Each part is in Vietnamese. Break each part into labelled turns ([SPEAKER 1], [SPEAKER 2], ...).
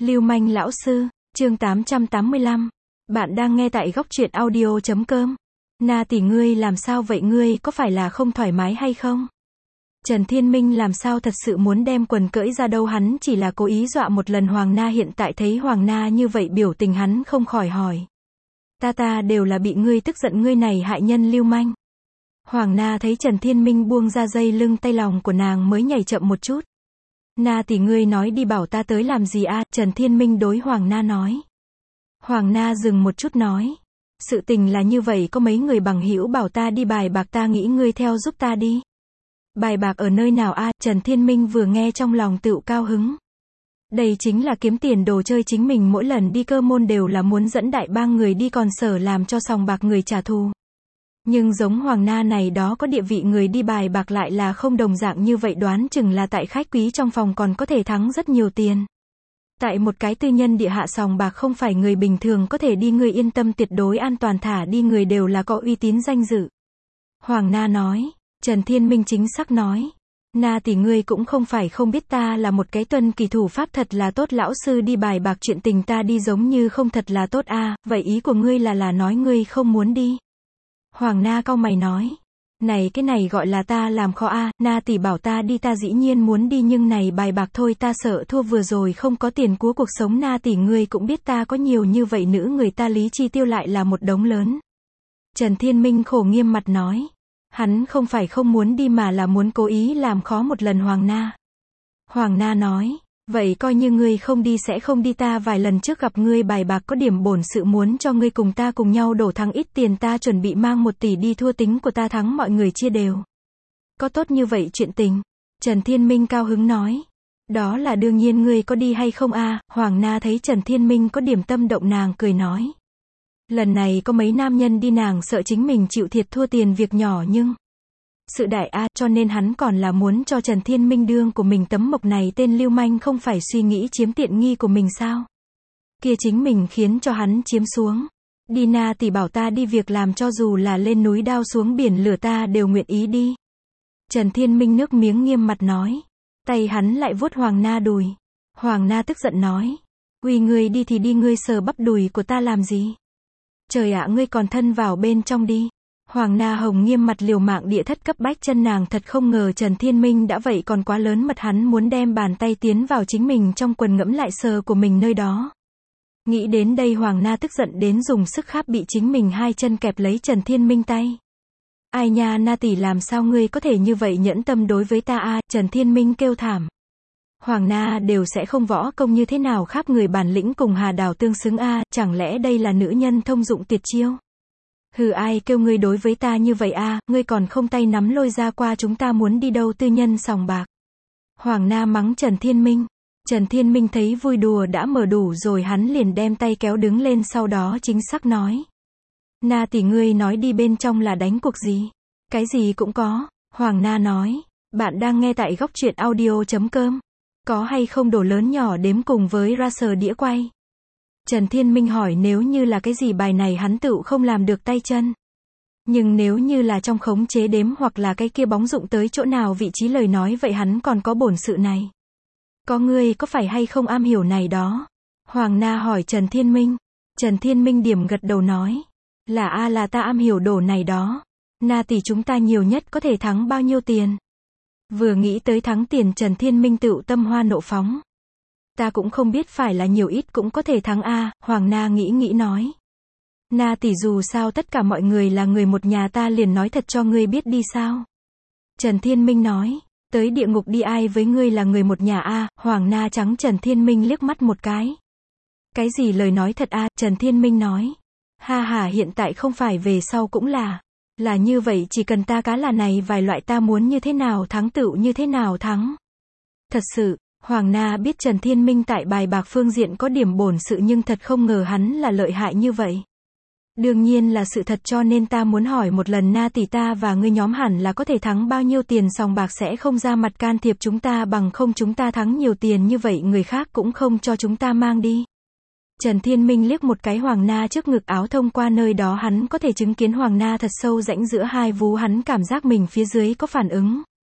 [SPEAKER 1] Lưu manh lão sư, chương 885. Bạn đang nghe tại góc truyện audio.com. Na tỷ ngươi làm sao vậy, ngươi có phải là không thoải mái hay không? Trần Thiên Minh làm sao thật sự muốn đem quần cởi ra đâu, hắn chỉ là cố ý dọa một lần Hoàng Na, hiện tại thấy Hoàng Na như vậy biểu tình hắn không khỏi hỏi. Ta đều là bị ngươi tức giận, ngươi này hại nhân lưu manh. Hoàng Na thấy Trần Thiên Minh buông ra dây lưng, tay lòng của nàng mới nhảy chậm một chút. Na tỷ ngươi nói đi bảo ta tới làm gì a? Trần Thiên Minh đối Hoàng Na nói. Hoàng Na dừng một chút nói. Sự tình là như vậy, có mấy người bằng hữu bảo ta đi bài bạc, ta nghĩ ngươi theo giúp ta đi. Bài bạc ở nơi nào a? Trần Thiên Minh vừa nghe trong lòng tựu cao hứng. Đây chính là kiếm tiền đồ chơi, chính mình mỗi lần đi cơ môn đều là muốn dẫn đại bang người đi, còn sở làm cho sòng bạc người trả thù. Nhưng giống Hoàng Na này đó có địa vị người đi bài bạc lại là không đồng dạng như vậy, đoán chừng là tại khách quý trong phòng còn có thể thắng rất nhiều tiền. Tại một cái tư nhân địa hạ sòng bạc không phải người bình thường có thể đi, người yên tâm tuyệt đối an toàn, thả đi người đều là có uy tín danh dự. Hoàng Na nói. Trần Thiên Minh chính xác nói. Na tỷ ngươi cũng không phải không biết ta là một cái tuân kỳ thủ pháp thật là tốt, lão sư đi bài bạc chuyện tình ta đi giống như không thật là tốt a. Vậy ý của ngươi là nói ngươi không muốn đi? Hoàng Na cau mày nói. Này cái này gọi là ta làm khó a. Na tỷ bảo ta đi ta dĩ nhiên muốn đi, nhưng này bài bạc thôi ta sợ thua, vừa rồi không có tiền của cuộc sống. Na tỷ ngươi cũng biết ta có nhiều như vậy nữ người, ta lý chi tiêu lại là một đống lớn. Trần Thiên Minh khổ nghiêm mặt nói. Hắn không phải không muốn đi mà là muốn cố ý làm khó một lần Hoàng Na. Hoàng Na nói. Vậy coi như ngươi không đi sẽ không đi, ta vài lần trước gặp ngươi bài bạc có điểm bổn sự, muốn cho ngươi cùng ta cùng nhau đổ thắng ít tiền, ta chuẩn bị mang 1 tỷ đi, thua tính của ta thắng mọi người chia đều. Có tốt như vậy chuyện tình? Trần Thiên Minh cao hứng nói. Đó là đương nhiên, ngươi có đi hay không a? Hoàng Na thấy Trần Thiên Minh có điểm tâm động, nàng cười nói. Lần này có mấy nam nhân đi, nàng sợ chính mình chịu thiệt thua tiền việc nhỏ nhưng sự đại a, cho nên hắn còn là muốn cho Trần Thiên Minh đương của mình tấm mộc này tên lưu manh không phải suy nghĩ chiếm tiện nghi của mình sao? Kia chính mình khiến cho hắn chiếm xuống. Đi Na tỷ bảo ta đi, việc làm cho dù là lên núi đao xuống biển lửa ta đều nguyện ý đi. Trần Thiên Minh nước miếng nghiêm mặt nói. Tay hắn lại vuốt Hoàng Na đùi. Hoàng Na tức giận nói. Uy, ngươi đi thì đi, ngươi sờ bắp đùi của ta làm gì? Trời ạ, ngươi còn thân vào bên trong đi. Hoàng Na hồng nghiêm mặt liều mạng địa thất cấp bách chân, nàng thật không ngờ Trần Thiên Minh đã vậy còn quá lớn mật, hắn muốn đem bàn tay tiến vào chính mình trong quần ngẫm lại sờ của mình nơi đó. Nghĩ đến đây Hoàng Na tức giận đến dùng sức kháp bị chính mình hai chân kẹp lấy Trần Thiên Minh tay. Ai nha, Na tỷ làm sao ngươi có thể như vậy nhẫn tâm đối với ta a? Trần Thiên Minh kêu thảm. Hoàng Na đều sẽ không võ công, như thế nào kháp người bản lĩnh cùng Hà Đào tương xứng a? Chẳng lẽ đây là nữ nhân thông dụng tuyệt chiêu? Hừ, ai kêu ngươi đối với ta như vậy a? Ngươi còn không tay nắm lôi ra qua, chúng ta muốn đi đâu, tư nhân sòng bạc. Hoàng Na mắng Trần Thiên Minh. Trần Thiên Minh thấy vui đùa đã mở đủ rồi, hắn liền đem tay kéo đứng lên, sau đó chính xác nói. Na tỷ ngươi nói đi bên trong là đánh cuộc gì? Cái gì cũng có. Hoàng Na nói. Bạn đang nghe tại góc truyện audio.com. Có hay không đồ lớn nhỏ đếm cùng với racer đĩa quay? Trần Thiên Minh hỏi, nếu như là cái gì bài này hắn tựu không làm được tay chân. Nhưng nếu như là trong khống chế đếm hoặc là cái kia bóng dụng tới chỗ nào vị trí lời nói, vậy hắn còn có bổn sự này. Có, ngươi có phải hay không am hiểu này đó? Hoàng Na hỏi Trần Thiên Minh. Trần Thiên Minh điểm gật đầu nói. Là a, là ta am hiểu đồ này đó. Na tỷ chúng ta nhiều nhất có thể thắng bao nhiêu tiền? Vừa nghĩ tới thắng tiền Trần Thiên Minh tựu tâm hoa nộ phóng. Ta cũng không biết phải là nhiều ít cũng có thể thắng a. Hoàng Na nghĩ nói. Na tỷ dù sao tất cả mọi người là người một nhà, ta liền nói thật cho ngươi biết đi sao? Trần Thiên Minh nói. Tới địa ngục đi, ai với ngươi là người một nhà a? Hoàng Na trắng Trần Thiên Minh liếc mắt một cái. Cái gì lời nói thật a? Trần Thiên Minh nói. Ha ha, hiện tại không phải, về sau cũng là như vậy, chỉ cần ta cá là này vài loại, ta muốn như thế nào thắng tựu như thế nào thắng. Thật sự, Hoàng Na biết Trần Thiên Minh tại bài bạc phương diện có điểm bổn sự, nhưng thật không ngờ hắn là lợi hại như vậy. Đương nhiên là sự thật, cho nên ta muốn hỏi một lần, Na tỷ ta và ngươi nhóm hẳn là có thể thắng bao nhiêu tiền, sòng bạc sẽ không ra mặt can thiệp chúng ta, bằng không chúng ta thắng nhiều tiền như vậy người khác cũng không cho chúng ta mang đi. Trần Thiên Minh liếc một cái Hoàng Na trước ngực áo, thông qua nơi đó hắn có thể chứng kiến Hoàng Na thật sâu rãnh giữa hai vú, hắn cảm giác mình phía dưới có phản ứng.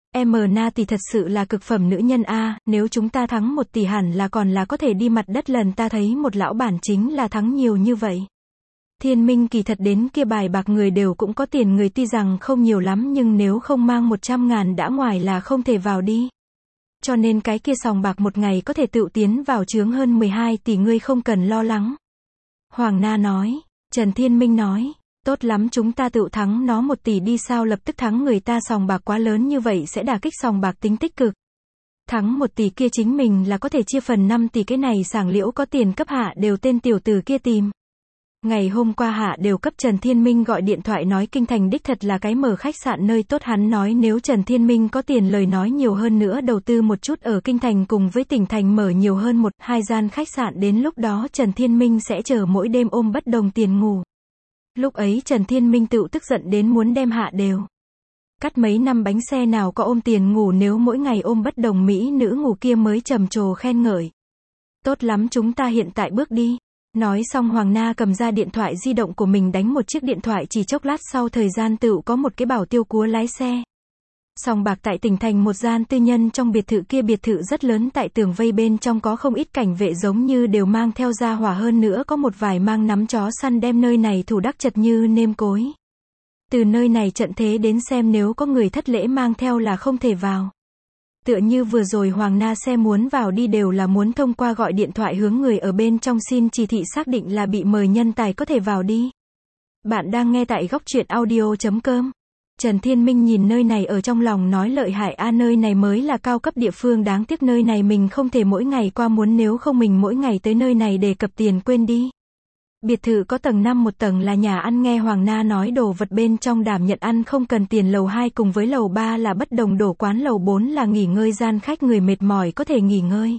[SPEAKER 1] Na tỷ thật sự là cực phẩm nữ nhân a, nếu chúng ta thắng 1 tỷ hẳn là còn là có thể đi mặt đất lần ta thấy một lão bản chính là thắng nhiều như vậy. Thiên Minh kỳ thật đến kia bài bạc người đều cũng có tiền, người tuy rằng không nhiều lắm nhưng nếu không mang 100.000 đã ngoài là không thể vào đi. Cho nên cái kia sòng bạc một ngày có thể tự tiến vào chướng hơn 12 tỷ, ngươi không cần lo lắng. Hoàng Na nói. Trần Thiên Minh nói. Tốt lắm, chúng ta tự thắng nó 1 tỷ đi, sao lập tức thắng người ta, sòng bạc quá lớn như vậy sẽ đả kích sòng bạc tính tích cực. Thắng 1 tỷ kia chính mình là có thể chia phần 5 tỷ, cái này Sảng Liễu có tiền cấp hạ đều tên tiểu tử kia tìm. Ngày hôm qua hạ đều cấp Trần Thiên Minh gọi điện thoại nói kinh thành đích thật là cái mở khách sạn nơi tốt, hắn nói nếu Trần Thiên Minh có tiền lời nói nhiều hơn nữa đầu tư một chút ở kinh thành cùng với tỉnh thành mở nhiều hơn 1-2 gian khách sạn, đến lúc đó Trần Thiên Minh sẽ chờ mỗi đêm ôm bất đồng tiền ngủ. Lúc ấy Trần Thiên Minh tự tức giận đến muốn đem hạ đều cắt mấy năm bánh xe, nào có ôm tiền ngủ, nếu mỗi ngày ôm bất đồng mỹ nữ ngủ kia mới trầm trồ khen ngợi. Tốt lắm, chúng ta hiện tại bước đi. Nói xong Hoàng Na cầm ra điện thoại di động của mình đánh một chiếc điện thoại, chỉ chốc lát sau thời gian tựu có một cái bảo tiêu cúa lái xe. Sòng bạc tại tỉnh thành một gian tư nhân trong biệt thự, kia biệt thự rất lớn, tại tường vây bên trong có không ít cảnh vệ giống như đều mang theo gia hỏa, hơn nữa có một vài mang nắm chó săn đem nơi này thủ đắc chật như nêm cối. Từ nơi này trận thế đến xem nếu có người thất lễ mang theo là không thể vào. Tựa như vừa rồi Hoàng Na xe muốn vào đi đều là muốn thông qua gọi điện thoại hướng người ở bên trong xin chỉ thị xác định là bị mời nhân tài có thể vào đi. Bạn đang nghe tại góc truyện audio.com. Trần Thiên Minh nhìn nơi này ở trong lòng nói lợi hại a, nơi này mới là cao cấp địa phương, đáng tiếc nơi này mình không thể mỗi ngày qua, muốn nếu không mình mỗi ngày tới nơi này đề cập tiền quên đi. Biệt thự có tầng 5, một tầng là nhà ăn, nghe Hoàng Na nói đồ vật bên trong đảm nhận ăn không cần tiền, lầu 2 cùng với lầu 3 là bất đồng đổ quán, lầu 4 là nghỉ ngơi gian khách, người mệt mỏi có thể nghỉ ngơi.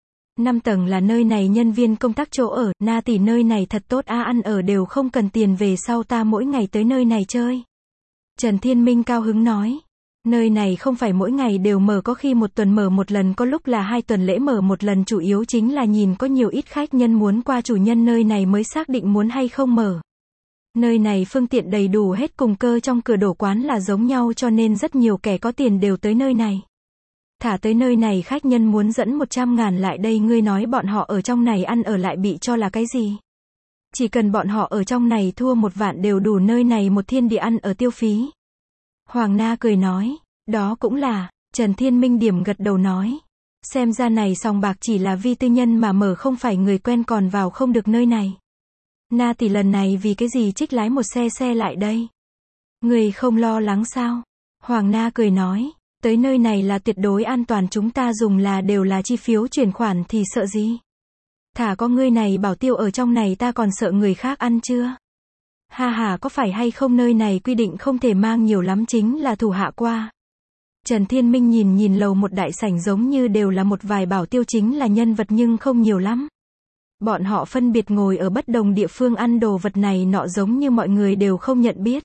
[SPEAKER 1] 5 tầng là nơi này nhân viên công tác chỗ ở, Na tỷ nơi này thật tốt a, ăn ở đều không cần tiền, về sau ta mỗi ngày tới nơi này chơi. Trần Thiên Minh cao hứng nói. Nơi này không phải mỗi ngày đều mở, có khi một tuần mở một lần, có lúc là 2 tuần lễ mở một lần, chủ yếu chính là nhìn có nhiều ít khách nhân muốn qua, chủ nhân nơi này mới xác định muốn hay không mở. Nơi này phương tiện đầy đủ hết, cùng cơ trong cửa đổ quán là giống nhau, cho nên rất nhiều kẻ có tiền đều tới nơi này. Thả tới nơi này khách nhân muốn dẫn 100.000 lại đây, ngươi nói bọn họ ở trong này ăn ở lại bị cho là cái gì? Chỉ cần bọn họ ở trong này thua 1 vạn đều đủ nơi này một thiên địa ăn ở tiêu phí. Hoàng Na cười nói, đó cũng là. Trần Thiên Minh điểm gật đầu nói, xem ra này sòng bạc chỉ là vi tư nhân mà mở, không phải người quen còn vào không được nơi này. Na tỷ lần này vì cái gì trích lái một xe lại đây? Người không lo lắng sao? Hoàng Na cười nói, tới nơi này là tuyệt đối an toàn, chúng ta dùng là đều là chi phiếu chuyển khoản thì sợ gì? Thả có ngươi này bảo tiêu ở trong này ta còn sợ người khác ăn chưa? Ha ha, có phải hay không nơi này quy định không thể mang nhiều lắm, chính là thủ hạ qua. Trần Thiên Minh nhìn lầu một đại sảnh giống như đều là một vài bảo tiêu, chính là nhân vật nhưng không nhiều lắm. Bọn họ phân biệt ngồi ở bất đồng địa phương ăn đồ vật này nọ, giống như mọi người đều không nhận biết.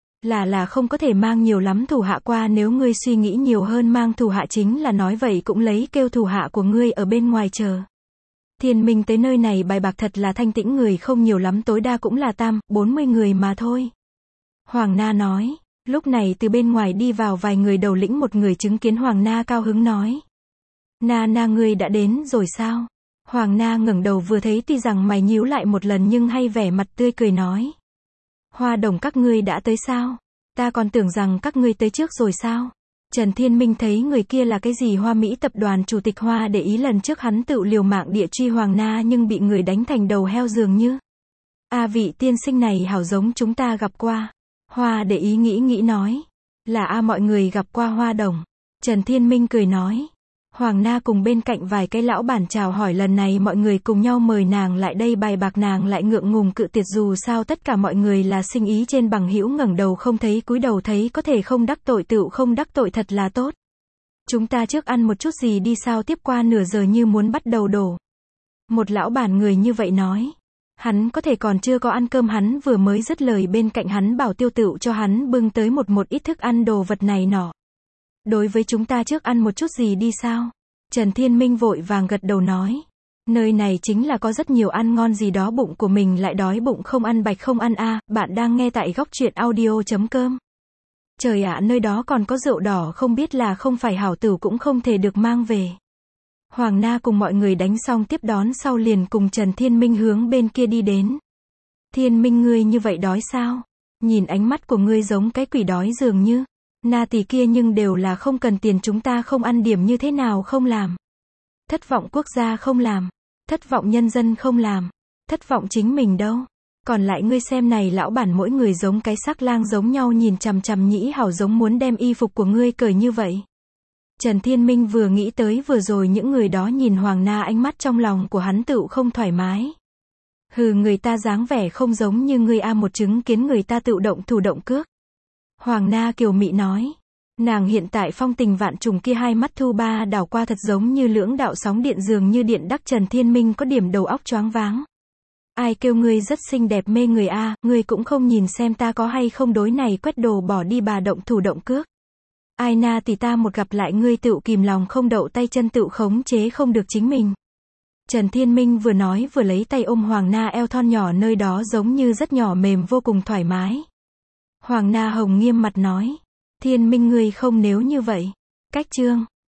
[SPEAKER 1] Là không có thể mang nhiều lắm thủ hạ qua, nếu ngươi suy nghĩ nhiều hơn mang thủ hạ chính là nói vậy cũng lấy kêu thủ hạ của ngươi ở bên ngoài chờ. Thiên Minh tới nơi này bài bạc thật là thanh tĩnh, người không nhiều lắm, tối đa cũng là 40 người mà thôi. Hoàng Na nói, lúc này từ bên ngoài đi vào vài người, đầu lĩnh một người chứng kiến Hoàng Na cao hứng nói. Na ngươi đã đến rồi sao? Hoàng Na ngẩng đầu vừa thấy, tuy rằng mày nhíu lại một lần nhưng hay vẻ mặt tươi cười nói. Hoa Đồng các ngươi đã tới sao? Ta còn tưởng rằng các ngươi tới trước rồi sao? Trần Thiên Minh thấy người kia là cái gì Hoa Mỹ tập đoàn chủ tịch Hoa để ý, lần trước hắn tự liều mạng địa truy Hoàng Na nhưng bị người đánh thành đầu heo dường như. A vị tiên sinh này hảo giống chúng ta gặp qua. Hoa để ý nghĩ nói. Là mọi người gặp qua Hoa Đồng. Trần Thiên Minh cười nói. Hoàng Na cùng bên cạnh vài cái lão bản chào hỏi, lần này mọi người cùng nhau mời nàng lại đây bài bạc, nàng lại ngượng ngùng cự tuyệt, dù sao tất cả mọi người là sinh ý trên bằng hữu, ngẩng đầu không thấy cúi đầu thấy, có thể không đắc tội tựu không đắc tội, thật là tốt. Chúng ta trước ăn một chút gì đi, sao tiếp qua nửa giờ như muốn bắt đầu đổ. Một lão bản người như vậy nói. Hắn có thể còn chưa có ăn cơm, hắn vừa mới dứt lời bên cạnh hắn bảo tiêu tựu cho hắn bưng tới một ít thức ăn đồ vật này nọ. Đối với chúng ta trước ăn một chút gì đi sao? Trần Thiên Minh vội vàng gật đầu nói. Nơi này chính là có rất nhiều ăn ngon gì đó, bụng của mình lại đói bụng, không ăn bạch không ăn a. Bạn đang nghe tại góc truyện audio.com. Trời ạ, nơi đó còn có rượu đỏ, không biết là không phải hảo tửu cũng không thể được mang về. Hoàng Na cùng mọi người đánh xong tiếp đón sau liền cùng Trần Thiên Minh hướng bên kia đi đến. Thiên Minh, ngươi như vậy đói sao? Nhìn ánh mắt của ngươi giống cái quỷ đói dường như. Na tỷ kia nhưng đều là không cần tiền, chúng ta không ăn điểm như thế nào không làm. Thất vọng quốc gia không làm. Thất vọng nhân dân không làm. Thất vọng chính mình đâu. Còn lại ngươi xem này lão bản mỗi người giống cái sắc lang giống nhau, nhìn chằm chằm Nhĩ Hảo giống muốn đem y phục của ngươi cởi như vậy. Trần Thiên Minh vừa nghĩ tới vừa rồi những người đó nhìn Hoàng Na, ánh mắt trong lòng của hắn tựu không thoải mái. Hừ, người ta dáng vẻ không giống như ngươi a, một chứng kiến người ta tựu động thủ động cước. Hoàng Na kiều mị nói. Nàng hiện tại phong tình vạn trùng kia, hai mắt thu ba đảo qua thật giống như lưỡng đạo sóng điện dường như điện đắc Trần Thiên Minh có điểm đầu óc choáng váng. Ai kêu ngươi rất xinh đẹp mê người a, ngươi cũng không nhìn xem ta có hay không đối này quét đồ bỏ đi bà động thủ động cước. Ai Na tỷ, ta một gặp lại ngươi tựu kìm lòng không đậu, tay chân tựu khống chế không được chính mình. Trần Thiên Minh vừa nói vừa lấy tay ôm Hoàng Na eo thon nhỏ, nơi đó giống như rất nhỏ mềm vô cùng thoải mái. Hoàng Na hồng nghiêm mặt nói. Thiên Minh, ngươi không nếu như vậy. Cách chương